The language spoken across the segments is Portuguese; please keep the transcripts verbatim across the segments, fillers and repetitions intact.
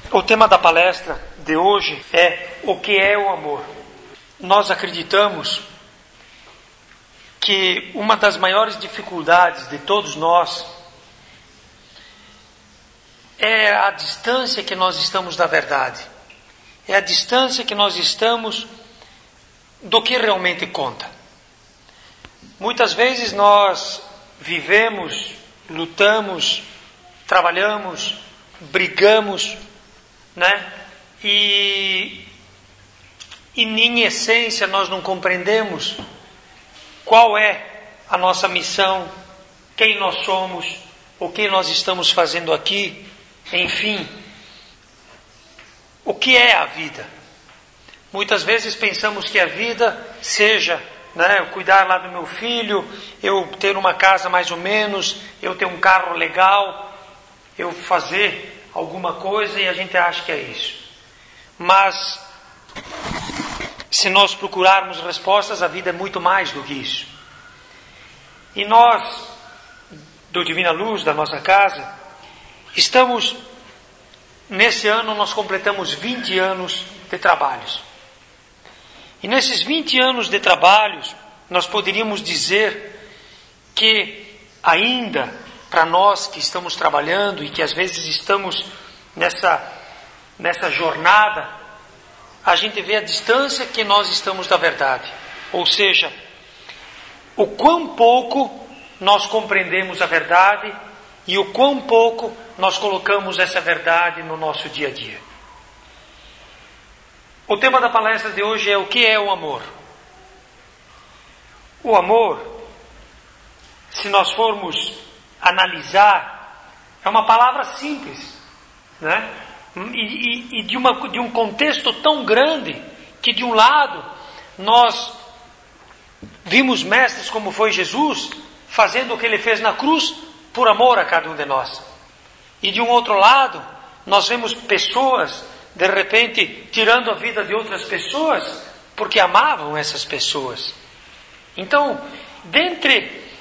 O tema da palestra de hoje é o que é o amor. Nós acreditamos que uma das maiores dificuldades de todos nós é a distância que nós estamos da verdade. É a distância que nós estamos do que realmente conta. Muitas vezes nós vivemos, lutamos, trabalhamos, brigamos, né? E, e em essência nós não compreendemos qual é a nossa missão, quem nós somos, o que nós estamos fazendo aqui, enfim, o que é a vida. Muitas vezes pensamos que a vida seja, né, eu cuidar lá do meu filho, eu ter uma casa mais ou menos, eu ter um carro legal, eu fazer alguma coisa e a gente acha que é isso. Mas se nós procurarmos respostas, a vida é muito mais do que isso. E nós, do Divina Luz, da nossa casa, estamos, nesse ano nós completamos vinte anos de trabalhos. E nesses vinte anos de trabalhos, nós poderíamos dizer que ainda, para nós que estamos trabalhando e que às vezes estamos nessa, nessa jornada, a gente vê a distância que nós estamos da verdade. Ou seja, o quão pouco nós compreendemos a verdade e o quão pouco nós colocamos essa verdade no nosso dia a dia. O tema da palestra de hoje é o que é o amor. O amor, se nós formos analisar, é uma palavra simples, né? E, e, e de, uma, de um contexto tão grande que de um lado nós vimos mestres como foi Jesus fazendo o que ele fez na cruz por amor a cada um de nós, e de um outro lado nós vemos pessoas de repente tirando a vida de outras pessoas porque amavam essas pessoas. Então, dentre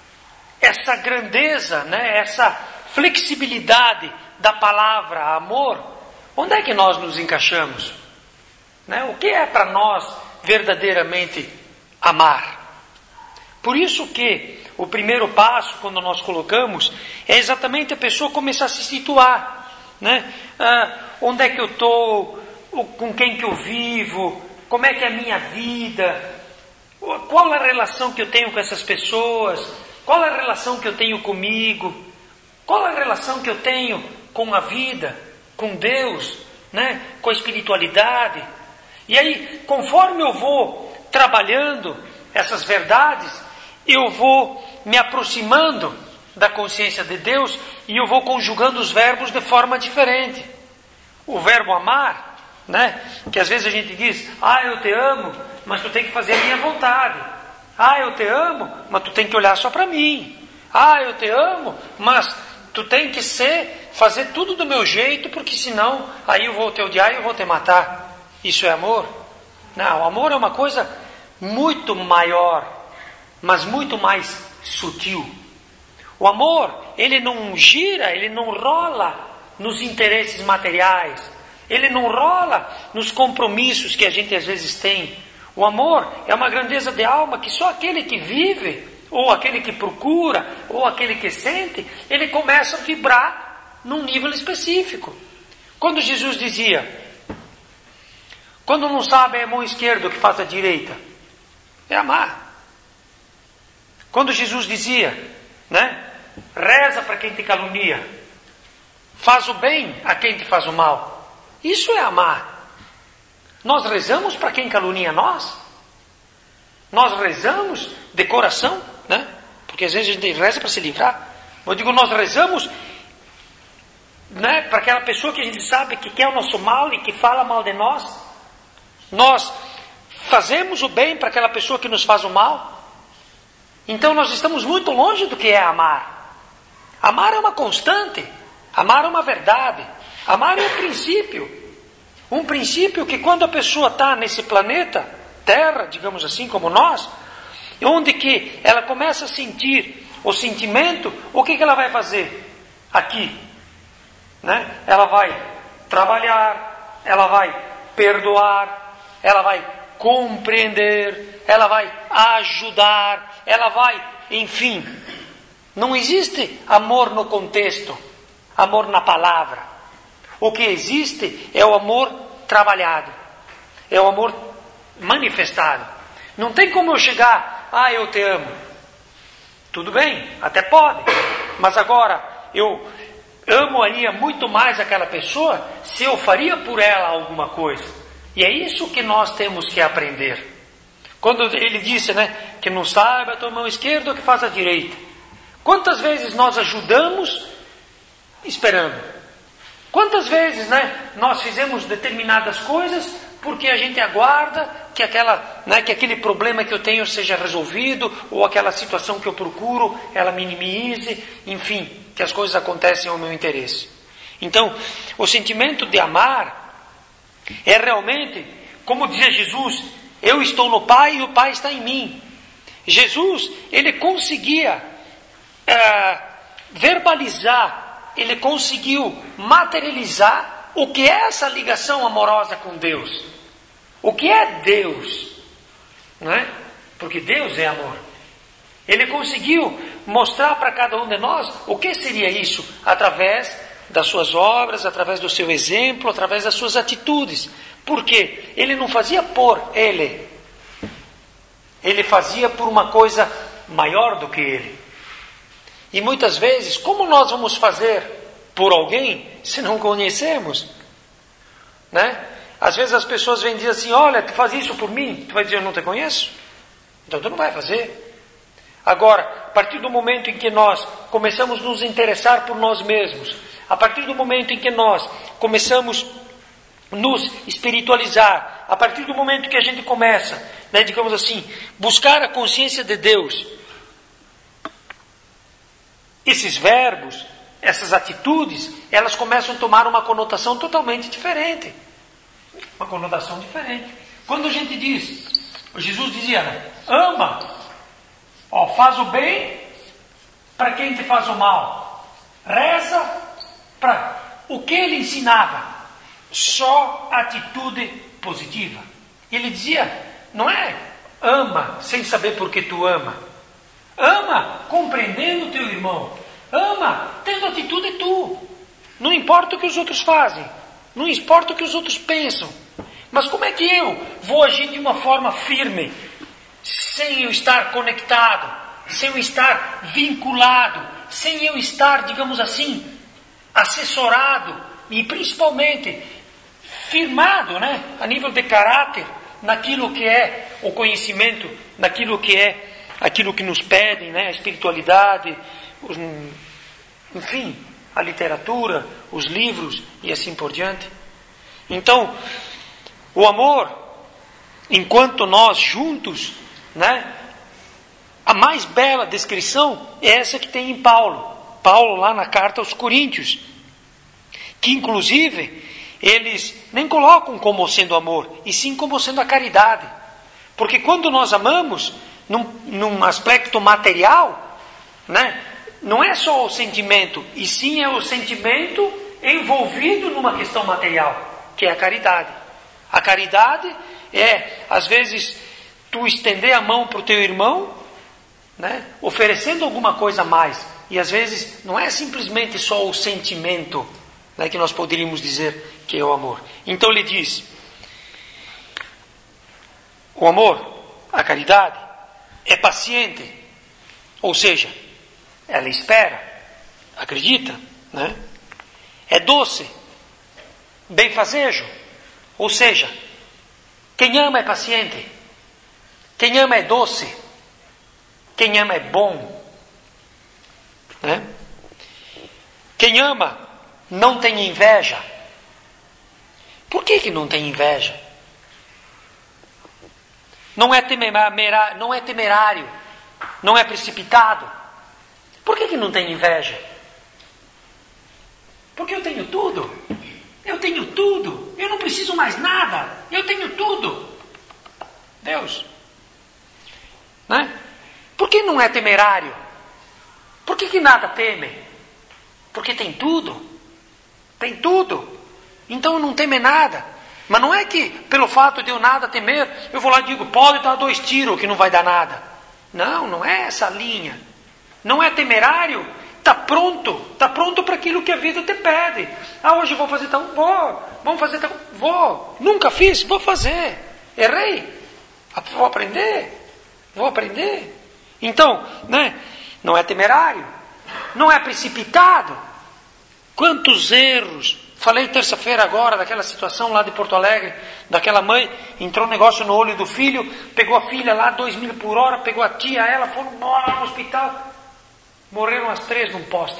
essa grandeza, né, essa flexibilidade da palavra amor, onde é que nós nos encaixamos? Né? O que é para nós verdadeiramente amar? Por isso que o primeiro passo, quando nós colocamos, é exatamente a pessoa começar a se situar. Né? Ah, onde é que eu estou? Com quem que eu vivo? Como é que é a minha vida? Qual é a relação que eu tenho com essas pessoas? Qual é a relação que eu tenho comigo? Qual é a relação que eu tenho com a vida, com Deus, né? Com a espiritualidade? E aí, conforme eu vou trabalhando essas verdades, eu vou me aproximando da consciência de Deus e eu vou conjugando os verbos de forma diferente. O verbo amar, né? Que às vezes a gente diz, ah, eu te amo, mas tu tem que fazer a minha vontade. Ah, eu te amo, mas tu tem que olhar só para mim. Ah, eu te amo, mas tu tem que ser, fazer tudo do meu jeito, porque senão aí eu vou te odiar e eu vou te matar. Isso é amor? Não, o amor é uma coisa muito maior, mas muito mais sutil. O amor, ele não gira, ele não rola nos interesses materiais, ele não rola nos compromissos que a gente às vezes tem. O amor é uma grandeza de alma que só aquele que vive, ou aquele que procura, ou aquele que sente, ele começa a vibrar num nível específico. Quando Jesus dizia, quando não sabe é a mão esquerda o que faz a direita, é amar. Quando Jesus dizia, né, reza para quem te calunia, faz o bem a quem te faz o mal, isso é amar. Nós rezamos para quem calunia nós? Nós rezamos de coração, né? Porque às vezes a gente reza para se livrar. Eu digo, nós rezamos, né, para aquela pessoa que a gente sabe que quer o nosso mal e que fala mal de nós. Nós fazemos o bem para aquela pessoa que nos faz o mal. Então nós estamos muito longe do que é amar. Amar é uma constante. Amar é uma verdade. Amar é um princípio. Um princípio que quando a pessoa está nesse planeta, Terra, digamos assim, como nós, onde que ela começa a sentir o sentimento, o que, que ela vai fazer aqui? Né? Ela vai trabalhar, ela vai perdoar, ela vai compreender, ela vai ajudar, ela vai, enfim. Não existe amor no contexto, amor na palavra. O que existe é o amor trabalhado, é o amor manifestado. Não tem como eu chegar, ah, eu te amo. Tudo bem, até pode, mas agora eu amaria muito mais aquela pessoa se eu faria por ela alguma coisa. E é isso que nós temos que aprender. Quando ele disse, né, que não saiba a tua mão esquerda o que faz a direita. Quantas vezes nós ajudamos esperando? Quantas vezes, né, nós fizemos determinadas coisas porque a gente aguarda que, aquela, né, que aquele problema que eu tenho seja resolvido, ou aquela situação que eu procuro, ela minimize, enfim, que as coisas acontecem ao meu interesse. Então, o sentimento de amar é realmente, como dizia Jesus, eu estou no Pai e o Pai está em mim. Jesus, ele conseguia é, verbalizar, ele conseguiu materializar o que é essa ligação amorosa com Deus. O que é Deus? Não é? Porque Deus é amor. Ele conseguiu mostrar para cada um de nós o que seria isso através das suas obras, através do seu exemplo, através das suas atitudes. Porque ele não fazia por ele. Ele fazia por uma coisa maior do que ele. E muitas vezes, como nós vamos fazer por alguém se não conhecemos? Né? Às vezes as pessoas vêm dizer assim, olha, tu faz isso por mim. Tu vai dizer, eu não te conheço. Então tu não vai fazer. Agora, a partir do momento em que nós começamos a nos interessar por nós mesmos, a partir do momento em que nós começamos a nos espiritualizar, a partir do momento que a gente começa, né, digamos assim, buscar a consciência de Deus, esses verbos, essas atitudes, elas começam a tomar uma conotação totalmente diferente. Uma conotação diferente. Quando a gente diz, Jesus dizia, né, ama, ó, faz o bem para quem te faz o mal. Reza para... O que ele ensinava? Só atitude positiva. Ele dizia, não é ama sem saber por que tu ama. Ama compreendendo o teu irmão. Ama tendo atitude tu. Não importa o que os outros fazem. Não importa o que os outros pensam. Mas como é que eu vou agir de uma forma firme, sem eu estar conectado, sem eu estar vinculado, sem eu estar, digamos assim, assessorado e principalmente firmado, né, a nível de caráter, naquilo que é o conhecimento, naquilo que é aquilo que nos pedem, né, a espiritualidade, os, enfim, a literatura, os livros e assim por diante. Então, o amor, enquanto nós juntos, né, a mais bela descrição é essa que tem em Paulo. Paulo lá na carta aos Coríntios, que inclusive eles nem colocam como sendo amor, e sim como sendo a caridade. Porque quando nós amamos, num, num aspecto material, né, não é só o sentimento, e sim é o sentimento envolvido numa questão material, que é a caridade. A caridade é, às vezes, tu estender a mão para o teu irmão, né, oferecendo alguma coisa a mais. E às vezes não é simplesmente só o sentimento, né, que nós poderíamos dizer que é o amor. Então ele diz, o amor, a caridade, é paciente. Ou seja, ela espera, acredita, né? É doce, benfazejo. Ou seja, quem ama é paciente, quem ama é doce, quem ama é bom. Né? Quem ama não tem inveja. Por que que não tem inveja? Não é temerário, não é temerário, não é precipitado. Por que que não tem inveja? Porque eu tenho tudo. Eu tenho tudo. Eu não preciso mais nada. Eu tenho tudo. Deus. Né? Por que não é temerário? Por que que nada teme? Porque tem tudo. Tem tudo. Então não teme nada. Mas não é que pelo fato de eu nada temer, eu vou lá e digo, pode dar dois tiros que não vai dar nada. Não, não é essa linha. Não é temerário, está pronto, está pronto para aquilo que a vida te pede. Ah, hoje eu vou fazer tal, vou, vamos fazer tal, vou. Nunca fiz, vou fazer. Errei, vou aprender, vou aprender. Então, né, não é temerário, não é precipitado. Quantos erros. Falei terça-feira agora daquela situação lá de Porto Alegre, daquela mãe, entrou um negócio no olho do filho, pegou a filha lá, dois mil por hora, pegou a tia, ela, foram embora no hospital. Morreram as três num poste.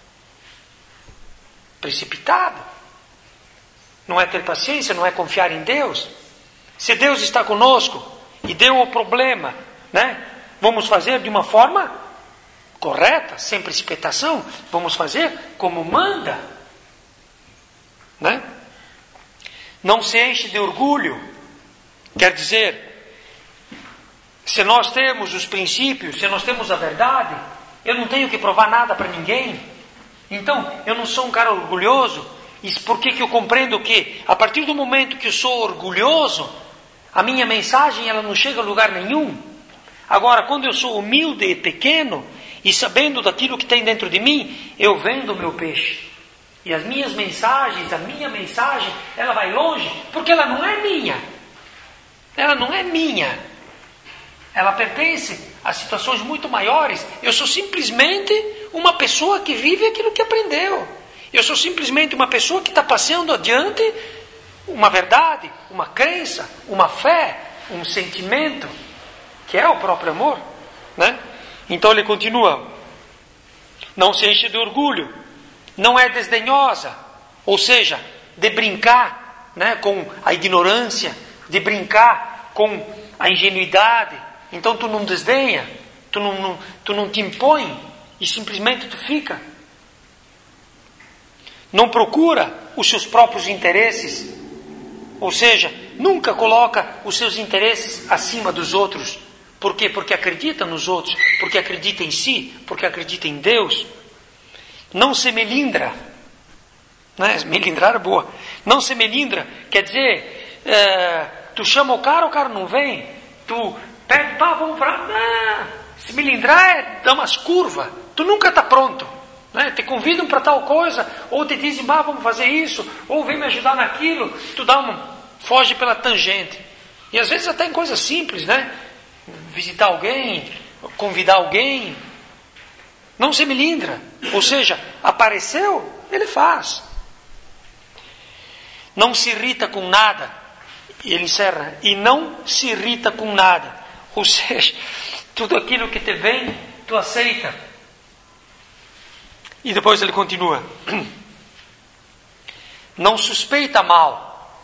Precipitado. Não é ter paciência, não é confiar em Deus. Se Deus está conosco e deu o problema, né? Vamos fazer de uma forma correta, sem precipitação. Vamos fazer como manda. Né? Não se enche de orgulho. Quer dizer, se nós temos os princípios, se nós temos a verdade, eu não tenho que provar nada para ninguém. Então, eu não sou um cara orgulhoso. E por que que eu compreendo que, a partir do momento que eu sou orgulhoso, a minha mensagem ela não chega a lugar nenhum. Agora, quando eu sou humilde e pequeno, e sabendo daquilo que tem dentro de mim, eu vendo o meu peixe. E as minhas mensagens, a minha mensagem, ela vai longe, porque ela não é minha. Ela não é minha. Ela pertence a situações muito maiores. Eu sou simplesmente uma pessoa que vive aquilo que aprendeu. Eu sou simplesmente uma pessoa que está passando adiante uma verdade, uma crença, uma fé, um sentimento, que é o próprio amor. Né? Então ele continua. Não se enche de orgulho. Não é desdenhosa, ou seja, de brincar, né, com a ignorância, de brincar com a ingenuidade. Então tu não desdenha, tu não, não, tu não te impõe e simplesmente tu fica. Não procura os seus próprios interesses, ou seja, nunca coloca os seus interesses acima dos outros. Por quê? Porque acredita nos outros, porque acredita em si, porque acredita em Deus. Não se melindra, né? Melindrar é boa. Não se melindra, quer dizer, é, tu chama o cara, o cara não vem. Tu pede, pá, vamos pra... Ah, se melindrar é dar umas curvas. Tu nunca está pronto. Né? Te convidam para tal coisa, ou te dizem, pá, vamos fazer isso, ou vem me ajudar naquilo. Tu dá uma, foge pela tangente. E às vezes até em coisas simples, né? Visitar alguém, convidar alguém. Não se melindra. Ou seja, apareceu, ele faz. Não se irrita com nada. E ele encerra. E não se irrita com nada. Ou seja, tudo aquilo que te vem, tu aceita. E depois ele continua. Não suspeita mal.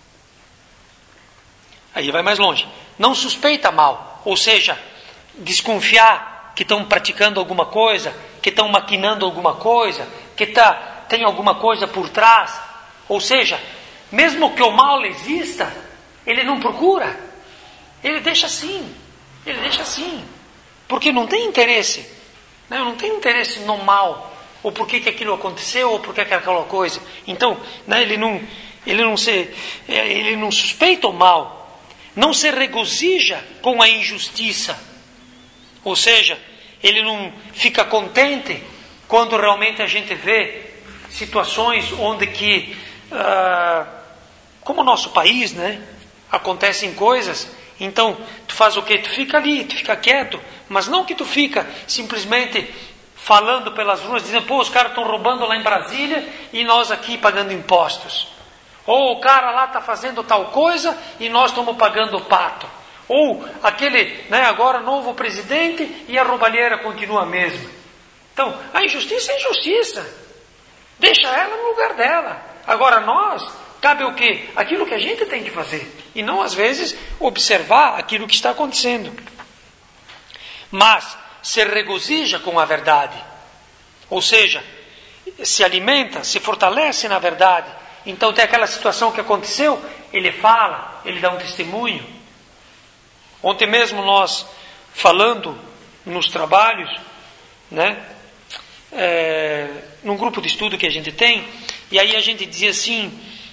Aí vai mais longe. Não suspeita mal. Ou seja, desconfiar que estão praticando alguma coisa, que estão maquinando alguma coisa, que tá, tem alguma coisa por trás. Ou seja, mesmo que o mal exista, ele não procura. Ele deixa assim. Ele deixa assim. Porque não tem interesse. Né? Não tem interesse no mal. Ou por que que aquilo aconteceu, ou por que que aquela coisa. Então, né, ele, não, ele, não se, ele não suspeita o mal. Não se regozija com a injustiça. Ou seja, ele não fica contente quando realmente a gente vê situações onde que, ah, como o nosso país, né, acontecem coisas. Então, tu faz o quê? Tu fica ali, tu fica quieto, mas não que tu fica simplesmente falando pelas ruas, dizendo, pô, os caras estão roubando lá em Brasília e nós aqui pagando impostos. Ou o cara lá está fazendo tal coisa e nós estamos pagando o pato. Ou aquele, né, agora novo presidente e a roubalheira continua a mesma. Então, a injustiça é injustiça. Deixa ela no lugar dela. Agora nós, cabe o quê? Aquilo que a gente tem que fazer. E não, às vezes, observar aquilo que está acontecendo. Mas se regozija com a verdade. Ou seja, se alimenta, se fortalece na verdade. Então tem aquela situação que aconteceu, ele fala, ele dá um testemunho. Ontem mesmo nós, falando nos trabalhos, né, é, num grupo de estudo que a gente tem, e aí a gente dizia assim,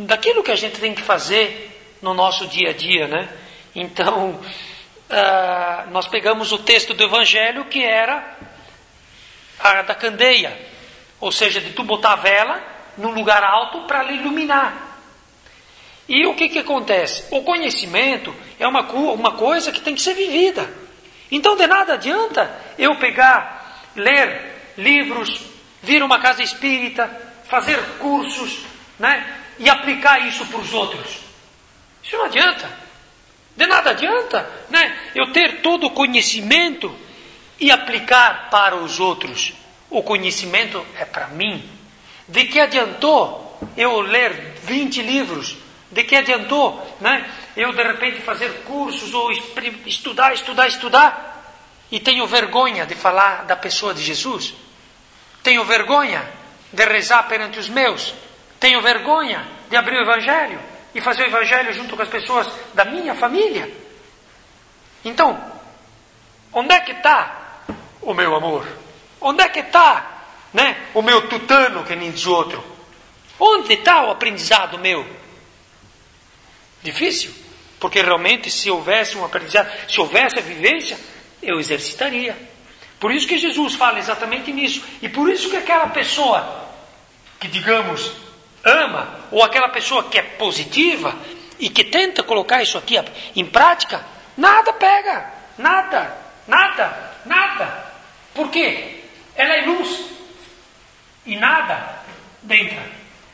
daquilo que a gente tem que fazer no nosso dia a dia, né? Então, uh, nós pegamos o texto do Evangelho, que era a da candeia, ou seja, de tu botar a vela num lugar alto para lhe iluminar. E o que que acontece? O conhecimento é uma, uma coisa que tem que ser vivida. Então, de nada adianta eu pegar, ler livros, vir a uma casa espírita, fazer cursos, né, e aplicar isso para os outros. Isso não adianta. De nada adianta, né, eu ter todo o conhecimento e aplicar para os outros. O conhecimento é para mim. De que adiantou eu ler vinte livros? De que adiantou, né, eu de repente fazer cursos ou estudar, estudar, estudar e tenho vergonha de falar da pessoa de Jesus? Tenho vergonha de rezar perante os meus? Tenho vergonha de abrir o Evangelho e fazer o Evangelho junto com as pessoas da minha família? Então, onde é que está o meu amor? Onde é que está, né, o meu tutano, que nem diz outro? Onde está o aprendizado meu? Difícil, porque realmente se houvesse um aprendizado, se houvesse a vivência, eu exercitaria. Por isso que Jesus fala exatamente nisso. E por isso que aquela pessoa que, digamos, ama, ou aquela pessoa que é positiva e que tenta colocar isso aqui em prática, nada pega, nada, nada, nada. Por quê? Ela é luz e nada entra.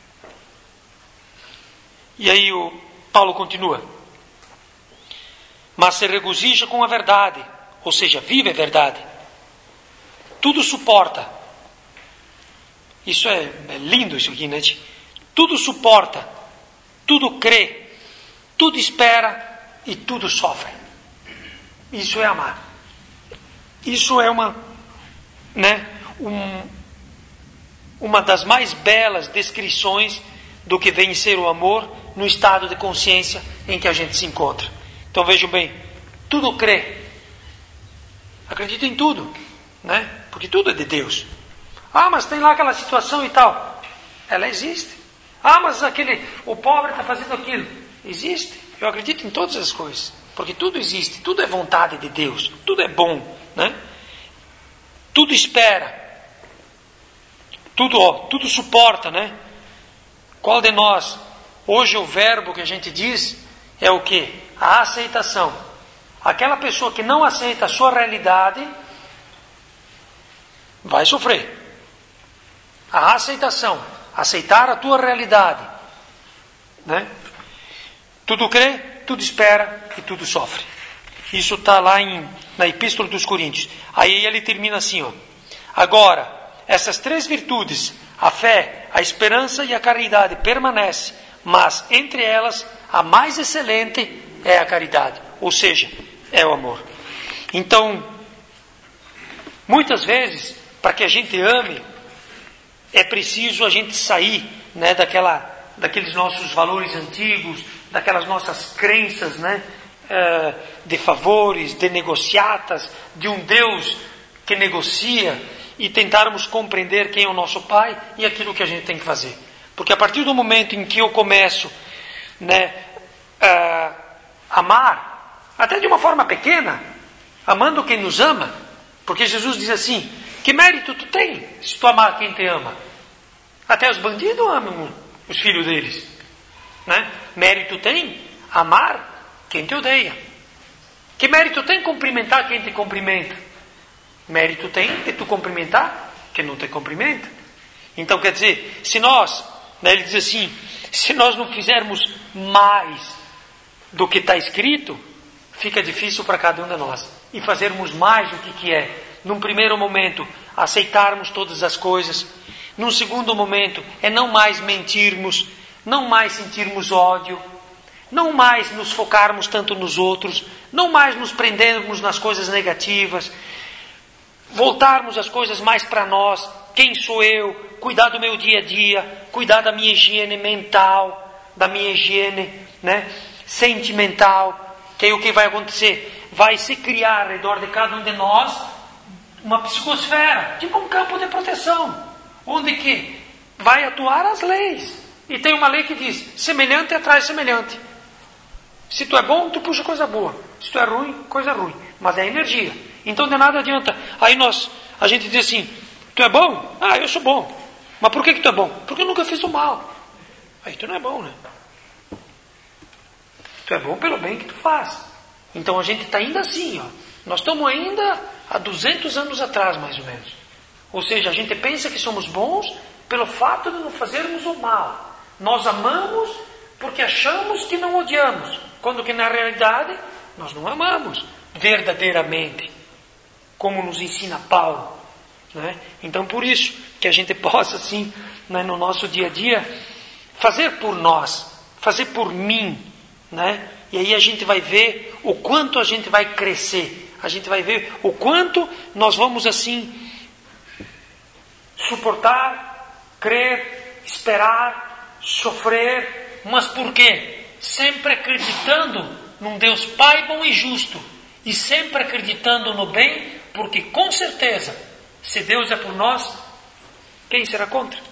E aí o Paulo continua: mas se regozija com a verdade, ou seja, vive a verdade, tudo suporta. Isso é, é lindo isso aqui, né? Tudo suporta, tudo crê, tudo espera e tudo sofre. Isso é amar. Isso é uma, né, um, uma das mais belas descrições do que vem ser o amor no estado de consciência em que a gente se encontra. Então vejam bem, tudo crê, acredita em tudo, né? Porque tudo é de Deus. Ah, mas tem lá aquela situação e tal. Ela existe. Ah, mas aquele, o pobre está fazendo aquilo. Existe. Eu acredito em todas as coisas, porque tudo existe, tudo é vontade de Deus, tudo é bom, né? Tudo espera, tudo, ó, tudo suporta, né? Qual de nós, hoje o verbo que a gente diz é o quê? A aceitação. Aquela pessoa que não aceita a sua realidade vai sofrer. A aceitação, aceitar a tua realidade, né? Tudo crê, tudo espera e tudo sofre. Isso está lá em, na Epístola dos Coríntios. Aí ele termina assim, ó: agora, essas três virtudes, a fé, a esperança e a caridade, permanecem, mas entre elas a mais excelente é a caridade, ou seja, é o amor. Então, muitas vezes, para que a gente ame, é preciso a gente sair, né, daquela, daqueles nossos valores antigos, daquelas nossas crenças, né, uh, de favores, de negociatas, de um Deus que negocia, e tentarmos compreender quem é o nosso Pai e aquilo que a gente tem que fazer. Porque a partir do momento em que eu começo, né, a amar, até de uma forma pequena, amando quem nos ama, porque Jesus diz assim: que mérito tu tem se tu amar quem te ama? Até os bandidos amam os filhos deles, né? Mérito tem amar quem te odeia. Que mérito tem cumprimentar quem te cumprimenta? Mérito tem de tu cumprimentar quem não te cumprimenta. Então, quer dizer, se nós, né, ele diz assim, se nós não fizermos mais do que está escrito, fica difícil para cada um de nós. E fazermos mais o que, que é, num primeiro momento, aceitarmos todas as coisas. Num segundo momento, é não mais mentirmos, não mais sentirmos ódio, não mais nos focarmos tanto nos outros, não mais nos prendermos nas coisas negativas, voltarmos as coisas mais para nós. Quem sou eu? Cuidar do meu dia a dia, cuidar da minha higiene mental, da minha higiene, né, sentimental. Que aí o que vai acontecer? Vai se criar ao redor de cada um de nós uma psicosfera, tipo um campo de proteção, onde que vai atuar as leis, E tem uma lei que diz, semelhante atrai semelhante. Se tu é bom, tu puxa coisa boa. Se tu é ruim, coisa ruim. Mas é energia. Então de nada adianta. Aí nós, a gente diz assim, tu é bom? Ah, eu sou bom. Mas por que que tu é bom? Porque eu nunca fiz o mal. Aí tu não é bom, né? Tu é bom pelo bem que tu faz. Então a gente está ainda assim, ó. Nós estamos ainda há duzentos anos atrás, mais ou menos. Ou seja, a gente pensa que somos bons pelo fato de não fazermos o mal. Nós amamos porque achamos que não odiamos. Quando que na realidade nós não amamos verdadeiramente. Como nos ensina Paulo. Né? Então por isso que a gente possa assim, né, no nosso dia a dia, fazer por nós, fazer por mim. Né? E aí a gente vai ver o quanto a gente vai crescer. A gente vai ver o quanto nós vamos assim suportar, crer, esperar, sofrer. Mas por quê? Sempre acreditando num Deus Pai bom e justo. E sempre acreditando no bem, porque com certeza, se Deus é por nós, quem será contra?